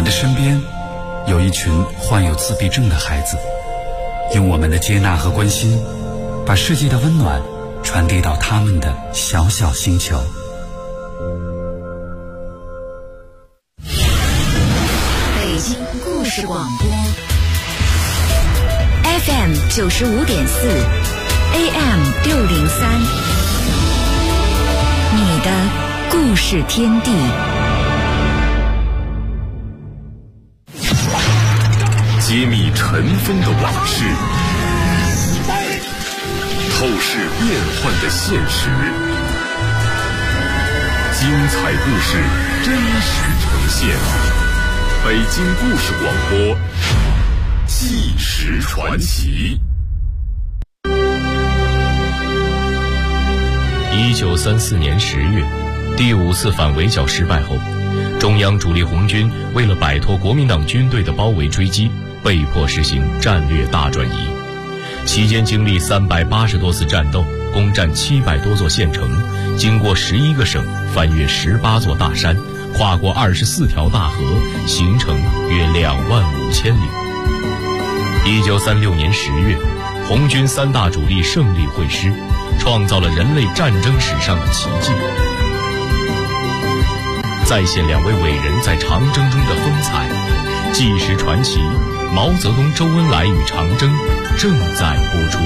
们的身边有一群患有自闭症的孩子，用我们的接纳和关心，把世界的温暖传递到他们的小小星球。 北京故事广播 FM 95.4 AM 603，你的故事天地。 揭秘尘封的往事，透视变幻的现实，精彩故事真实呈现。北京故事广播，纪实传奇。 1934年10月，第5次反围剿失败后，中央主力红军为了摆脱国民党军队的包围追击，被迫实行战略大转移。期间经历380多次战斗，攻占700多座县城，经过11个省，翻越18座大山，跨过24条大河，行程约25000里。1936年10月，红军3大主力胜利会师，创造了人类战争史上的奇迹，再现2位伟人在长征中的风采。纪实传奇，毛泽东、周恩来与长征正在播出。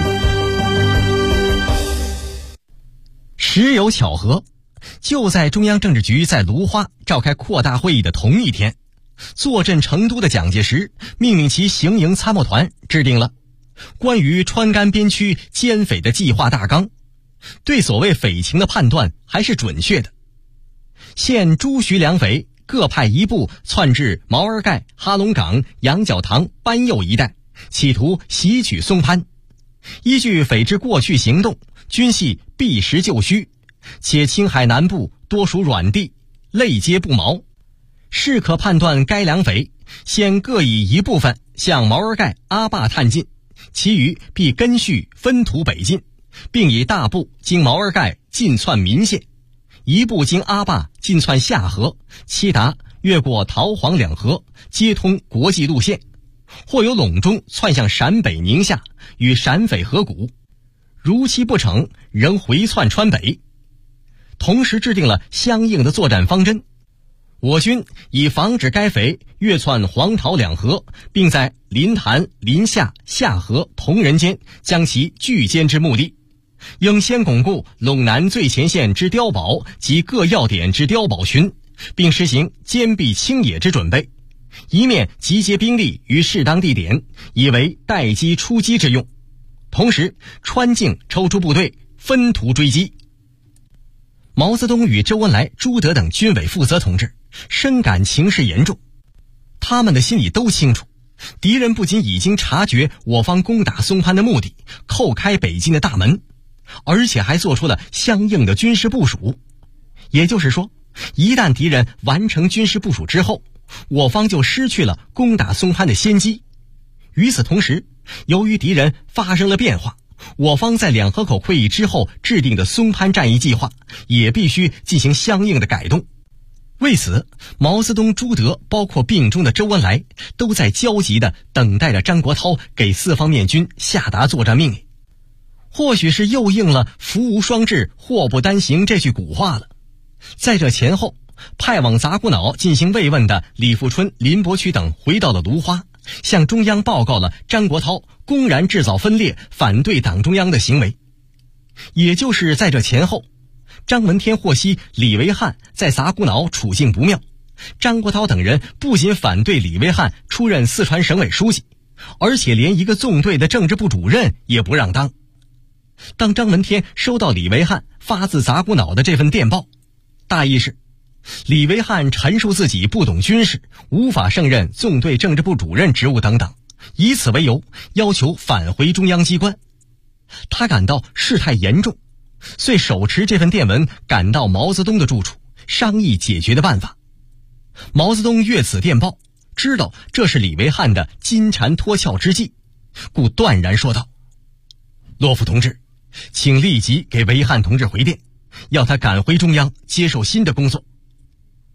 实有巧合，就在中央政治局在芦花召开扩大会议的同一天，坐镇成都的蒋介石命令其行营参谋团制定了关于川甘边区歼匪的计划大纲，对所谓匪情的判断还是准确的。现朱徐两匪各派一部窜至毛尔盖、哈龙岗、羊角塘、班右一带，企图袭取松潘。依据匪之过去行动，均系避实就虚，且青海南部多属软地，类皆不毛，是可判断该两匪现各以一部分向毛尔盖、阿坝探进，其余必根续分途北进，并以大部经毛尔盖进窜岷县，一部经阿坝进窜下河，其达越过桃黄两河，接通国际路线，或由陇中窜向陕北宁夏，与陕匪合股，如其不成，仍回窜川北。同时制定了相应的作战方针。我军以防止该匪越窜黄桃两河，并在临潭、临夏、下河、同仁间将其拒歼之目的，应先巩固陇南最前线之碉堡及各要点之碉堡群，并实行坚壁清野之准备，一面集结兵力于适当地点，以为待机出击之用。同时川境抽出部队，分途追击。毛泽东与周恩来、朱德等军委负责同志深感情势严重，他们的心里都清楚，敌人不仅已经察觉我方攻打松潘的目的，叩开北进的大门，而且还做出了相应的军事部署。也就是说，一旦敌人完成军事部署之后，我方就失去了攻打松潘的先机。与此同时，由于敌人发生了变化，我方在两河口会议之后制定的松潘战役计划也必须进行相应的改动。为此，毛泽东、朱德包括病中的周恩来都在焦急地等待着张国焘给四方面军下达作战命令。或许是又应了福无双至，祸不单行这句古话了。在这前后，派往杂谷岛进行慰问的李富春、林伯渠等回到了芦花，向中央报告了张国焘公然制造分裂、反对党中央的行为。也就是在这前后，张闻天获悉李维汉在杂谷岛处境不妙，张国焘等人不仅反对李维汉出任四川省委书记，而且连一个纵队的政治部主任也不让当。当张闻天收到李维汉发自杂谷岛的这份电报，大意是李维汉陈述自己不懂军事，无法胜任纵队政治部主任职务等等，以此为由要求返回中央机关。他感到事态严重，遂手持这份电文赶到毛泽东的住处，商议解决的办法。毛泽东阅此电报，知道这是李维汉的金蝉脱壳之计，故断然说道：骆夫同志，请立即给维汉同志回电，要他赶回中央接受新的工作。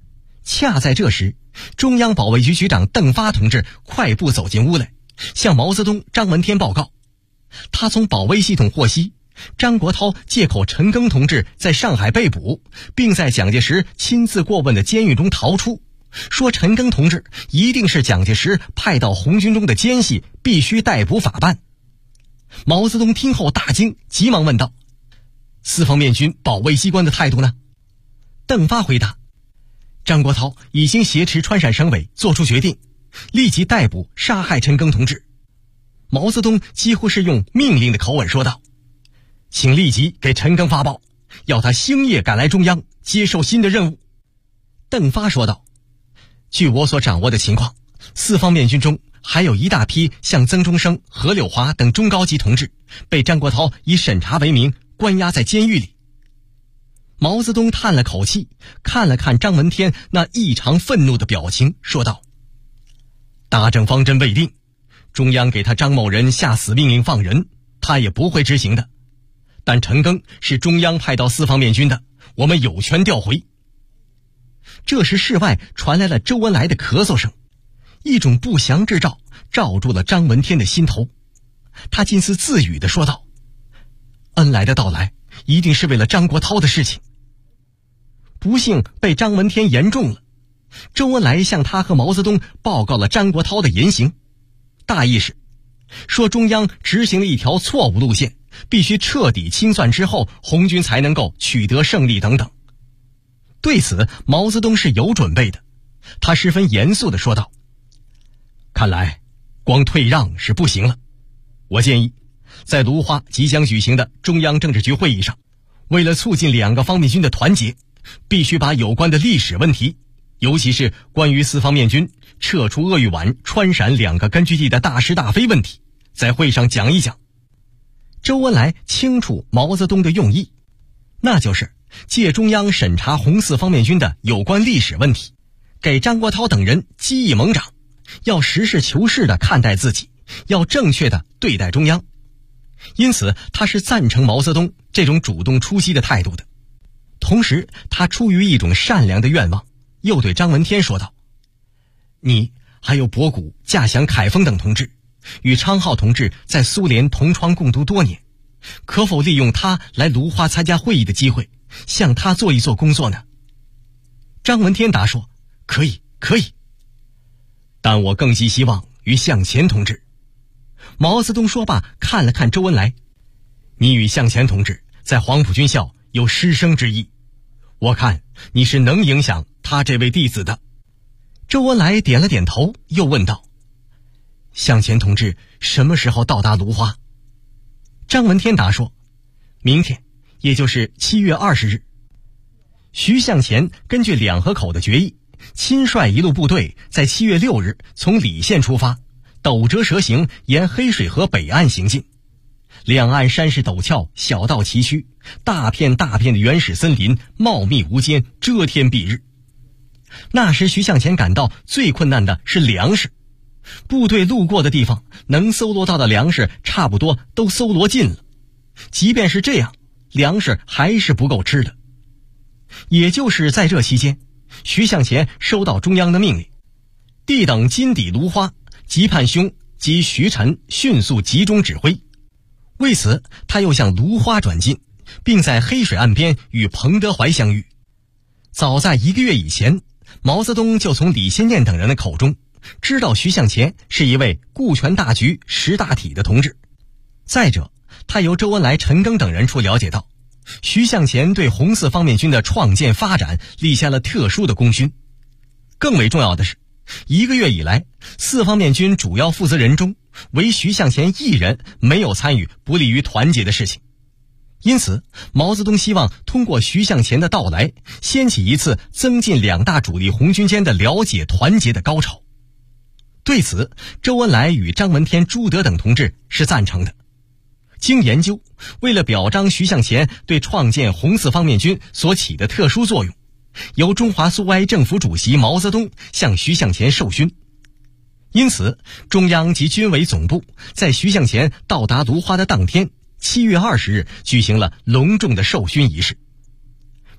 恰在这时，中央保卫局局长邓发同志快步走进屋来，向毛泽东、张闻天报告。他从保卫系统获悉，张国焘借口陈赓同志在上海被捕，并在蒋介石亲自过问的监狱中逃出，说陈赓同志一定是蒋介石派到红军中的奸细，必须逮捕法办。毛泽东听后大惊，急忙问道：四方面军保卫机关的态度呢？邓发回答：张国焘已经挟持川陕省委做出决定，立即逮捕杀害陈赓同志。毛泽东几乎是用命令的口吻说道：请立即给陈赓发报，要他星夜赶来中央接受新的任务。邓发说道：据我所掌握的情况，四方面军中还有一大批像曾中生、何柳华等中高级同志被张国焘以审查为名关押在监狱里。毛泽东叹了口气，看了看张闻天那异常愤怒的表情，说道：大政方针未定，中央给他张某人下死命令放人，他也不会执行的。但陈赓是中央派到四方面军的，我们有权调回。这时室外传来了周恩来的咳嗽声，一种不祥之兆罩住了张闻天的心头。他近似自语地说道：恩来的到来一定是为了张国焘的事情。不幸被张闻天言中了，周恩来向他和毛泽东报告了张国焘的言行，大意是说中央执行了一条错误路线，必须彻底清算之后，红军才能够取得胜利等等。对此毛泽东是有准备的，他十分严肃地说道：看来光退让是不行了，我建议在芦花即将举行的中央政治局会议上，为了促进两个方面军的团结，必须把有关的历史问题，尤其是关于四方面军撤出鄂豫皖、川陕两个根据地的大是大非问题，在会上讲一讲。周恩来清楚毛泽东的用意，那就是借中央审查红四方面军的有关历史问题，给张国焘等人激义猛长，要实事求是地看待自己，要正确地对待中央。因此他是赞成毛泽东这种主动出击的态度的。同时他出于一种善良的愿望，又对张闻天说道：你还有博古、稼祥、凯丰等同志与昌浩同志在苏联同窗共读多年，可否利用他来芦花参加会议的机会，向他做一做工作呢？张闻天答说：可以，可以。但我更寄希望于向前同志。毛泽东说罢，看了看周恩来：你与向前同志在黄埔军校有师生之谊，我看你是能影响他这位弟子的。周恩来点了点头，又问道：向前同志什么时候到达芦花？张闻天答说：明天，也就是7月20日。徐向前根据两河口的决议，亲率一路部队在7月6日从礼县出发，陡折蛇行，沿黑水河北岸行进。两岸山势陡峭，小道崎岖，大片大片的原始森林茂密无间，遮天蔽日。那时徐向前感到最困难的是粮食，部队路过的地方能搜罗到的粮食差不多都搜罗尽了，即便是这样，粮食还是不够吃的。也就是在这期间，徐向前收到中央的命令，地等金抵芦花，急盼兄及徐晨迅速集中指挥。为此他又向芦花转进，并在黑水岸边与彭德怀相遇。早在1个月以前，毛泽东就从李先念等人的口中知道徐向前是一位顾全大局、识大体的同志。再者，他由周恩来、陈赓等人处了解到，徐向前对红四方面军的创建发展立下了特殊的功勋。更为重要的是，1个月以来，四方面军主要负责人中，唯徐向前一人没有参与不利于团结的事情。因此毛泽东希望通过徐向前的到来，掀起一次增进两大主力红军间的了解团结的高潮。对此周恩来与张闻天、朱德等同志是赞成的。经研究，为了表彰徐向前对创建红四方面军所起的特殊作用，由中华苏维埃政府主席毛泽东向徐向前授勋。因此中央及军委总部在徐向前到达芦花的当天，7月20日举行了隆重的授勋仪式。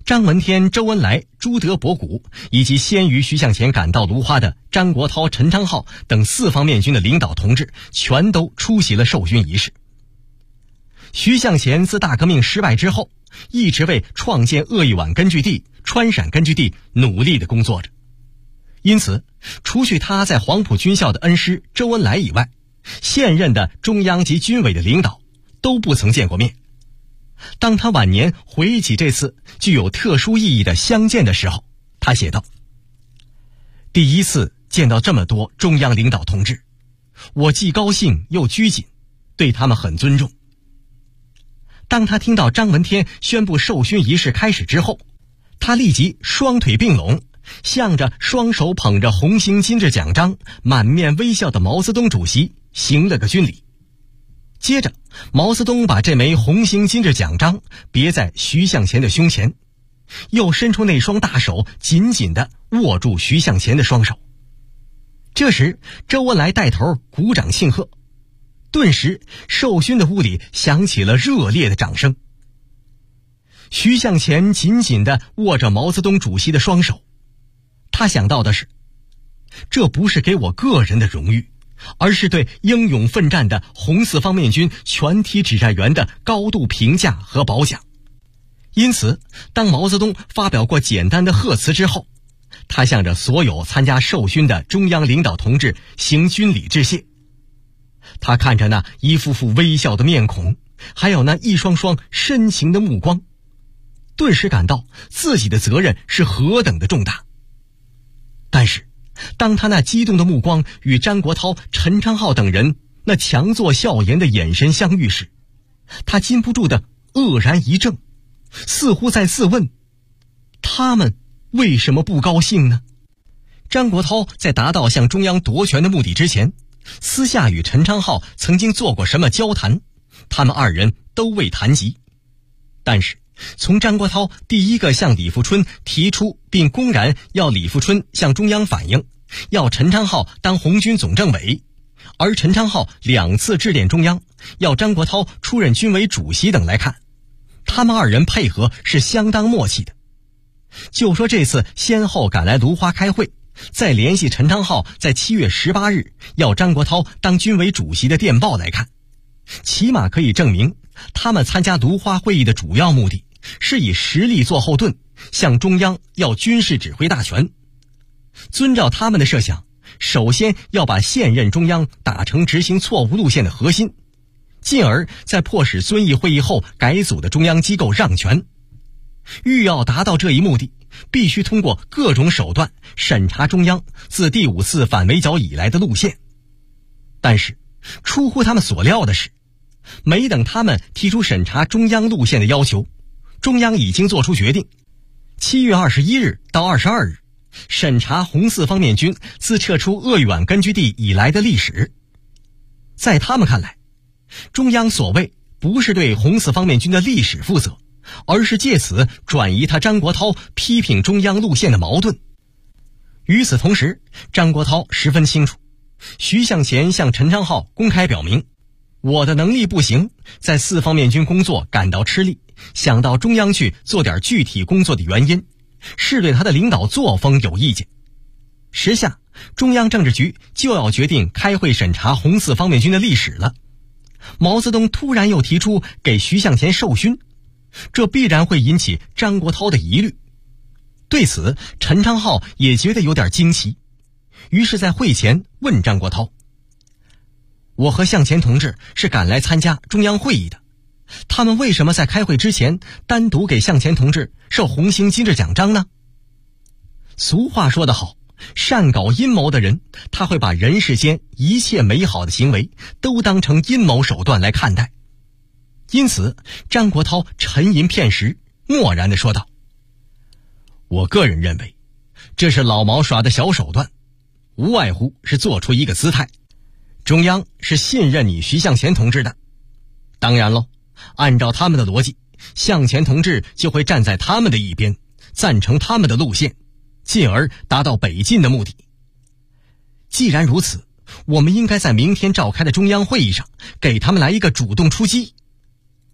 张闻天、周恩来、朱德伯古以及先于徐向前赶到芦花的张国焘、陈昌浩等四方面军的领导同志全都出席了授勋仪式。徐向前自大革命失败之后，一直为创建鄂豫皖根据地、川陕根据地努力地工作着。因此，除去他在黄埔军校的恩师周恩来以外，现任的中央及军委的领导都不曾见过面。当他晚年回忆起这次具有特殊意义的相见的时候，他写道：第一次见到这么多中央领导同志，我既高兴又拘谨，对他们很尊重。当他听到张闻天宣布授勋仪式开始之后，他立即双腿并拢，向着双手捧着红星金质奖章、满面微笑的毛泽东主席行了个军礼。接着，毛泽东把这枚红星金质奖章别在徐向前的胸前，又伸出那双大手紧紧地握住徐向前的双手。这时，周恩来带头鼓掌庆贺，顿时授勋的屋里响起了热烈的掌声。徐向前紧紧地握着毛泽东主席的双手，他想到的是，这不是给我个人的荣誉，而是对英勇奋战的红四方面军全体指战员的高度评价和褒奖。因此，当毛泽东发表过简单的贺词之后，他向着所有参加授勋的中央领导同志行军礼致谢。他看着那一副副微笑的面孔，还有那一双双深情的目光，顿时感到自己的责任是何等的重大。但是，当他那激动的目光与张国焘、陈昌浩等人那强作笑颜的眼神相遇时，他禁不住的愕然一怔，似乎在自问，他们为什么不高兴呢？张国焘在达到向中央夺权的目的之前，私下与陈昌浩曾经做过什么交谈，他们二人都未谈及。但是从张国焘第一个向李富春提出并公然要李富春向中央反映，要陈昌浩当红军总政委，而陈昌浩2次致电中央，要张国焘出任军委主席等来看，他们二人配合是相当默契的。就说这次先后赶来芦花开会，再联系陈昌浩在7月18日要张国焘当军委主席的电报来看，起码可以证明他们参加芦花会议的主要目的是以实力做后盾，向中央要军事指挥大权。遵照他们的设想，首先要把现任中央打成执行错误路线的核心，进而在迫使遵义会议后改组的中央机构让权。欲要达到这一目的，必须通过各种手段审查中央自第5次反围剿以来的路线。但是出乎他们所料的是，没等他们提出审查中央路线的要求，中央已经做出决定，7月21日到22日审查红四方面军自撤出鄂豫皖根据地以来的历史。在他们看来，中央所谓不是对红四方面军的历史负责，而是借此转移他张国焘批评中央路线的矛盾。与此同时，张国焘十分清楚，徐向前向陈昌浩公开表明，我的能力不行，在四方面军工作感到吃力，想到中央去做点具体工作的原因，是对他的领导作风有意见。时下中央政治局就要决定开会审查红四方面军的历史了，毛泽东突然又提出给徐向前授勋，这必然会引起张国焘的疑虑。对此，陈昌浩也觉得有点惊奇，于是在会前问张国焘，我和向前同志是赶来参加中央会议的，他们为什么在开会之前单独给向前同志授红星金质奖章呢？俗话说得好，善搞阴谋的人，他会把人世间一切美好的行为都当成阴谋手段来看待。因此，张国焘沉吟片时，默然地说道，我个人认为，这是老毛耍的小手段，无外乎是做出一个姿态，中央是信任你徐向前同志的。当然喽，按照他们的逻辑，向前同志就会站在他们的一边，赞成他们的路线，进而达到北进的目的。既然如此，我们应该在明天召开的中央会议上给他们来一个主动出击。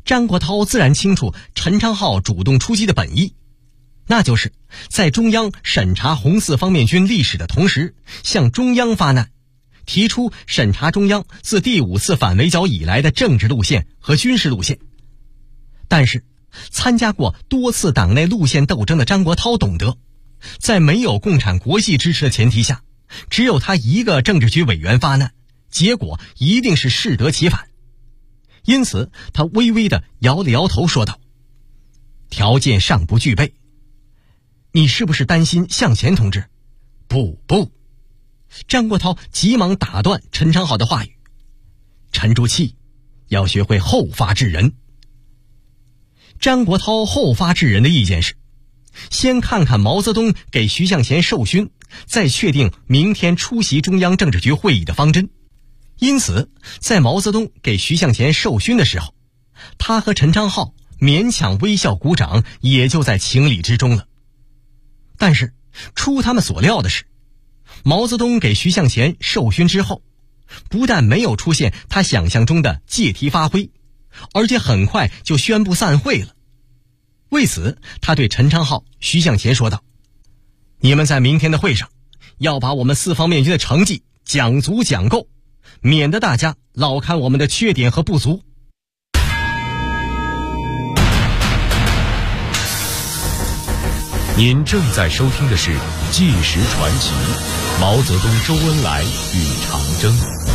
张国焘自然清楚陈昌浩主动出击的本意，那就是在中央审查红四方面军历史的同时，向中央发难，提出审查中央自第5次反围剿以来的政治路线和军事路线。但是参加过多次党内路线斗争的张国焘懂得，在没有共产国际支持的前提下，只有他一个政治局委员发难，结果一定是适得其反。因此他微微地摇了摇头说道：条件尚不具备。你是不是担心向前同志？不，张国焘急忙打断陈昌浩的话语，沉住气，要学会后发制人。张国焘后发制人的意见是，先看看毛泽东给徐向前授勋，再确定明天出席中央政治局会议的方针。因此在毛泽东给徐向前授勋的时候，他和陈昌浩勉强微笑鼓掌，也就在情理之中了。但是出他们所料的是，毛泽东给徐向前授勋之后，不但没有出现他想象中的借题发挥，而且很快就宣布散会了。为此他对陈昌浩、徐向前说道：你们在明天的会上要把我们4方面军的成绩讲足讲够，免得大家老看我们的缺点和不足。 您正在收听的是《纪实传奇》，毛泽东、周恩来与长征。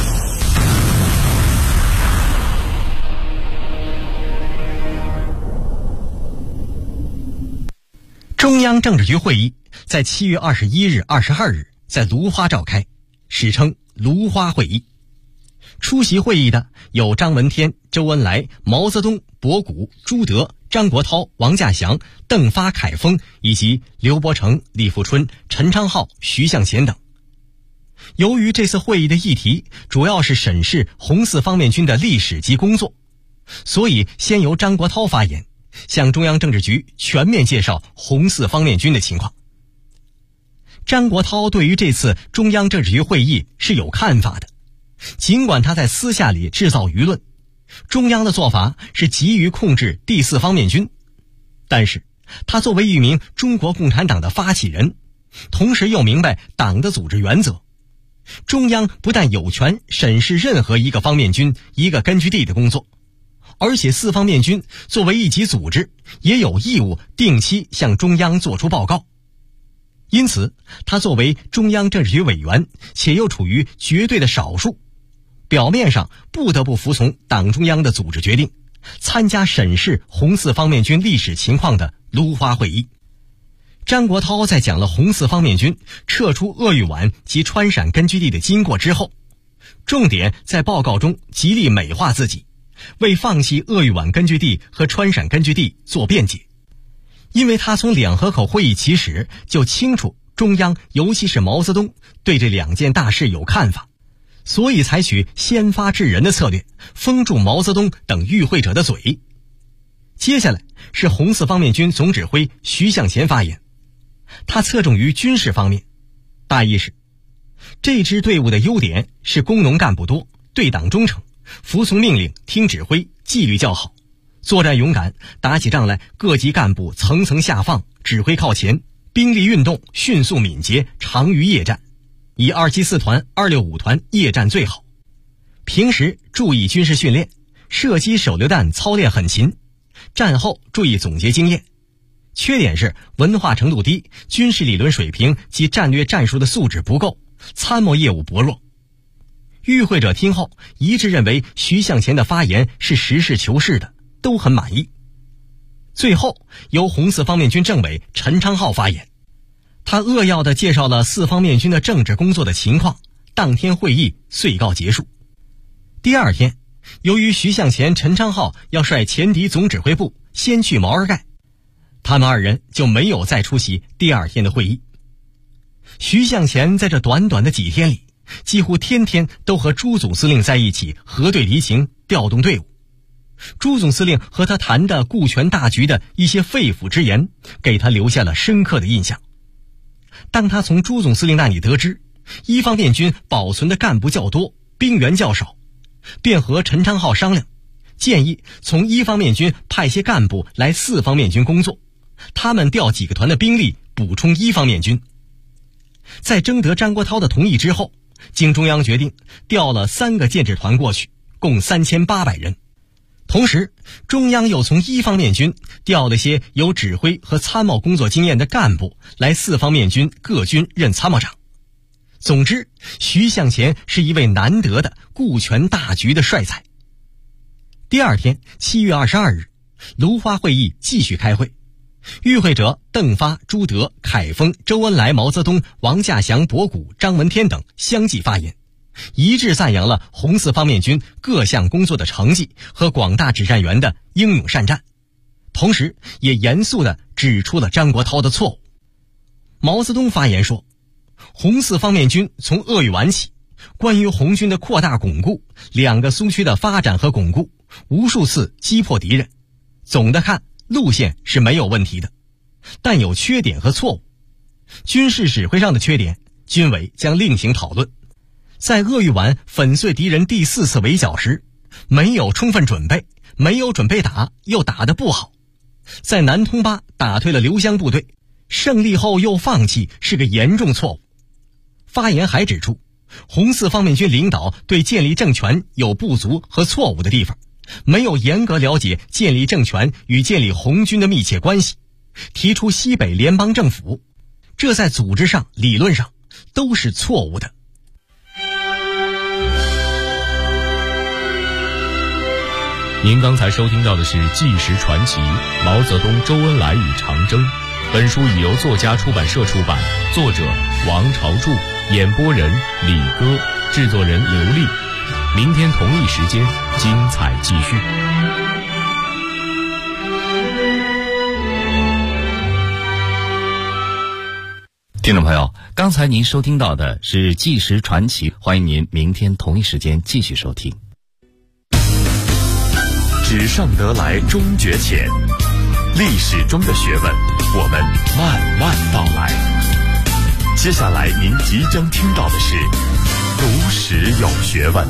中央政治局会议在7月21日、22日在芦花召开，史称芦花会议。出席会议的有张闻天、周恩来、毛泽东、博古、朱德、张国焘、王稼祥、邓发、凯丰以及刘伯承、李富春、陈昌浩、徐向前等。由于这次会议的议题主要是审视红四方面军的历史及工作，所以先由张国焘发言，向中央政治局全面介绍红四方面军的情况。张国焘对于这次中央政治局会议是有看法的，尽管他在私下里制造舆论，中央的做法是急于控制第4方面军，但是他作为一名中国共产党的发起人，同时又明白党的组织原则，中央不但有权审视任何一个方面军、一个根据地的工作，而且4方面军作为一级组织，也有义务定期向中央作出报告。因此他作为中央政治局委员，且又处于绝对的少数，表面上不得不服从党中央的组织决定，参加审视红四方面军历史情况的芦花会议。张国焘在讲了红四方面军撤出鄂豫皖及川陕根据地的经过之后，重点在报告中极力美化自己，为放弃鄂豫皖根据地和川陕根据地做辩解。因为他从两河口会议起始就清楚中央尤其是毛泽东对这2件大事有看法，所以采取先发制人的策略，封住毛泽东等与会者的嘴。接下来是红四方面军总指挥徐向前发言，他侧重于军事方面，大意是这支队伍的优点是工农干部多，对党忠诚，服从命令，听指挥，纪律较好，作战勇敢，打起仗来各级干部层层下放，指挥靠前，兵力运动迅速敏捷，长于夜战，以274团、265团夜战最好。平时注意军事训练，射击手榴弹操练很勤，战后注意总结经验。缺点是文化程度低，军事理论水平及战略战术的素质不够，参谋业务薄弱。与会者听后一致认为徐向前的发言是实事求是的，都很满意。最后由红四方面军政委陈昌浩发言，他扼要地介绍了4方面军的政治工作的情况，当天会议遂告结束。第2天，由于徐向前、陈昌浩要率前敌总指挥部先去毛尔盖，他们2人就没有再出席第2天的会议。徐向前在这短短的几天里，几乎天天都和朱总司令在一起核对敌情，调动队伍。朱总司令和他谈的顾全大局的一些肺腑之言，给他留下了深刻的印象。当他从朱总司令那里得知1方面军保存的干部较多，兵员较少，便和陈昌浩商量， 建议从一方面军派些干部来四方面军工作，他们调几个团的兵力补充一方面军。在征得张国焘的同意之后，经中央决定调了3个建制团过去，共3800人。同时，中央又从一方面军调了些有指挥和参谋工作经验的干部来四方面军各军任参谋长。总之，徐向前是一位难得的顾全大局的帅才。第二天7月22日，芦花会议继续开会，与会者邓发、朱德、凯丰、周恩来、毛泽东、王稼祥、博古、张闻天等相继发言，一致赞扬了红四方面军各项工作的成绩和广大指战员的英勇善战，同时也严肃地指出了张国焘的错误。毛泽东发言说，红四方面军从鄂豫皖起，关于红军的扩大巩固、2个苏区的发展和巩固，无数次击破敌人，总的看路线是没有问题的，但有缺点和错误。军事指挥上的缺点，军委将另行讨论。在鄂豫皖粉碎敌人第4次围剿时，没有充分准备，没有准备打，又打得不好。在南通巴打退了刘湘部队，胜利后又放弃，是个严重错误。发言还指出，红四方面军领导对建立政权有不足和错误的地方，没有严格了解建立政权与建立红军的密切关系，提出西北联邦政府，这在组织上、理论上都是错误的。 您刚才收听到的是《纪实传奇：毛泽东、周恩来与长征》。本书已由作家出版社出版，作者王朝柱，演播人李歌，制作人刘丽。明天同一时间，精彩继续。 听众朋友，刚才您收听到的是《纪实传奇》，欢迎您明天同一时间继续收听。 纸上得来终觉浅，历史中的学问，我们慢慢道来。接下来您即将听到的是读史有学问。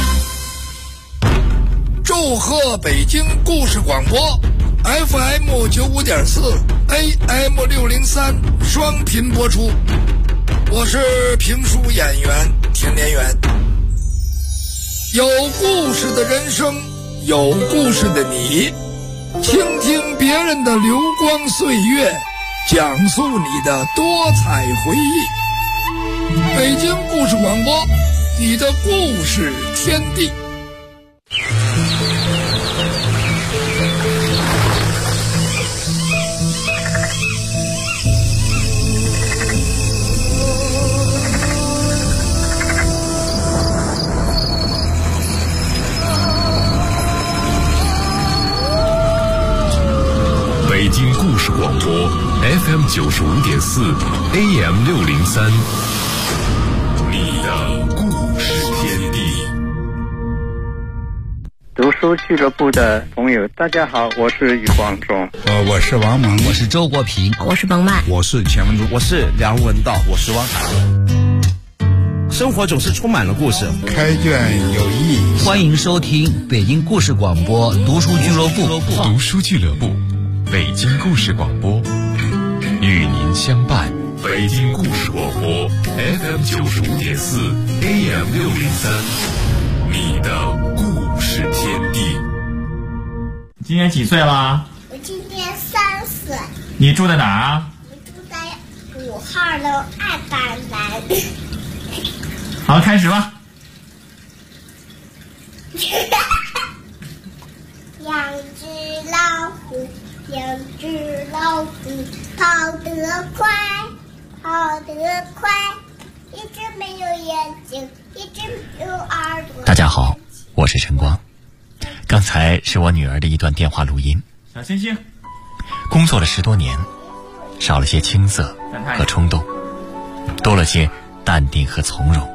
祝贺北京故事广播 FM 95.4 AM 603双频播出，我是评书演员田连元。有故事的人生，有故事的你，倾听别人的流光岁月，讲述你的多彩回忆。北京故事广播，你的故事天地。 北京故事广播 FM 95.4 AM 603，你的故事天地。 读书俱乐部的朋友，大家好，我是余光中。 我是王蒙， 我是周国平， 我是彭曼， 我是钱文忠， 我是梁文道，我是汪涵。生活总是充满了故事， 开卷有益。 欢迎收听北京故事广播读书俱乐部。 读书俱乐部，北京故事广播，与您相伴。 北京故事广播 FM 95.4 AM 603，你的故事天地。 今年几岁了？ 我今年3岁。 你住在哪儿啊？ 我住在5号楼2班栏。 好，开始吧。 两只老虎，两只老虎，跑得快，跑得快。一只没有眼睛，一只没有耳朵。 大家好，我是陈光。刚才是我女儿的一段电话录音。 小星星， 工作了10多年，少了些青涩和冲动，多了些淡定和从容。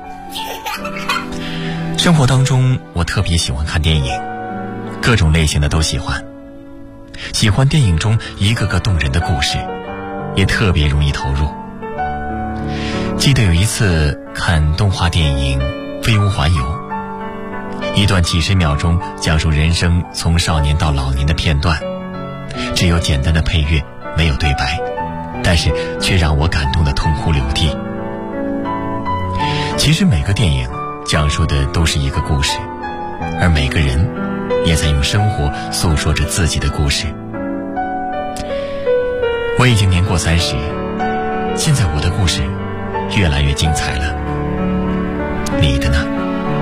生活当中，我特别喜欢看电影，各种类型的都喜欢。喜欢电影中一个个动人的故事，也特别容易投入。记得有一次看动画电影《飞屋环游》， 一段几十秒钟讲述人生从少年到老年的片段，只有简单的配乐，没有对白，但是却让我感动得痛哭流涕。其实每个电影讲述的都是一个故事，而每个人也在用生活诉说着自己的故事。我已经年过30，现在我的故事越来越精彩了，你的呢？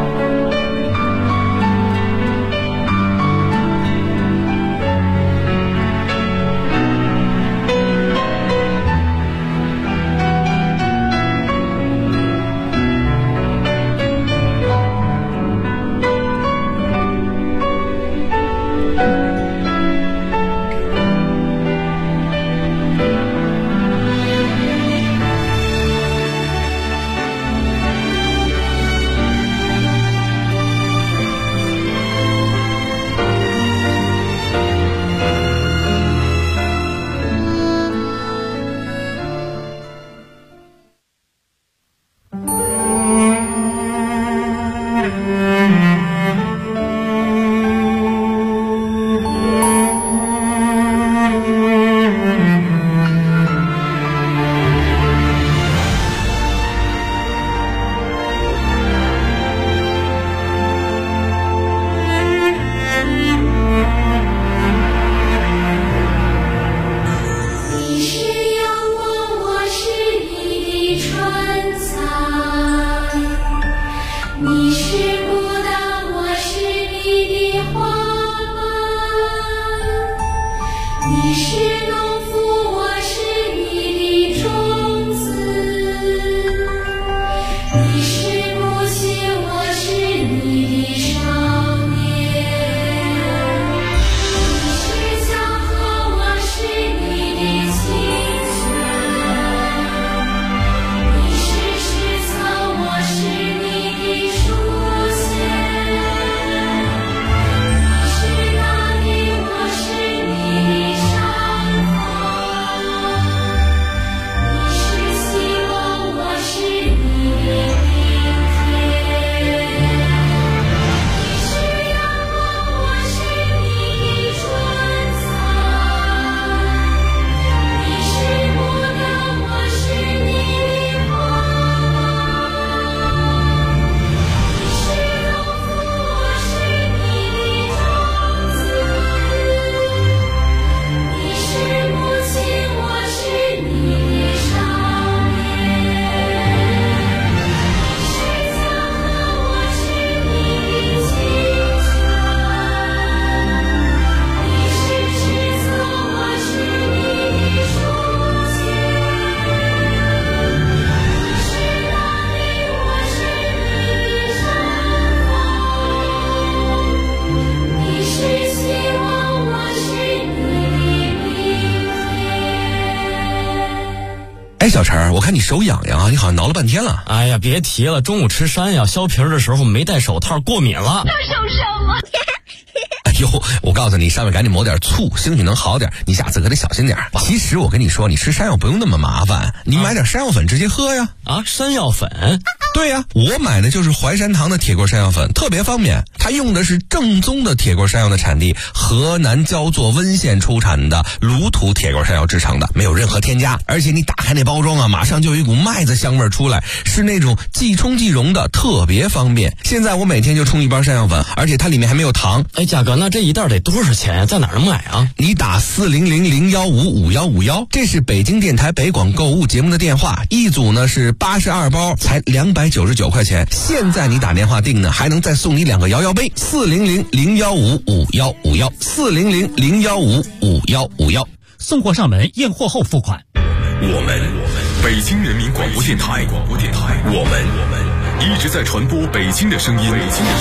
哎，小陈，我看你手痒痒啊，你好像挠了半天了。 哎呀，别提了，中午吃山药削皮的时候没戴手套，过敏了。 他受伤了。 哎呦，我告诉你，上面赶紧抹点醋，兴许能好点。你下次可得小心点。其实我跟你说，你吃山药不用那么麻烦，你买点山药粉直接喝呀。 啊，山药粉？ 对呀，我买的就是淮山堂的铁锅山药粉，特别方便。它用的是正宗的铁锅山药的产地河南焦作温县出产的卤土铁锅山药制成的，没有任何添加。而且你打开那包装啊，马上就有一股麦子香味出来，是那种即冲即溶的，特别方便。现在我每天就冲一包山药粉，而且它里面还没有糖。 哎，价格那这一袋得多少钱呀？在哪儿能买啊？ 你打400-015-5151，这是北京电台北广购物节目的电话，一组呢是82包，才299块钱。现在你打电话订呢，还能再送你2个摇摇杯。400-015-5151，400-015-5151， 送货上门，验货后付款。 我们北京人民广播电台，我们一直在传播北京的声音。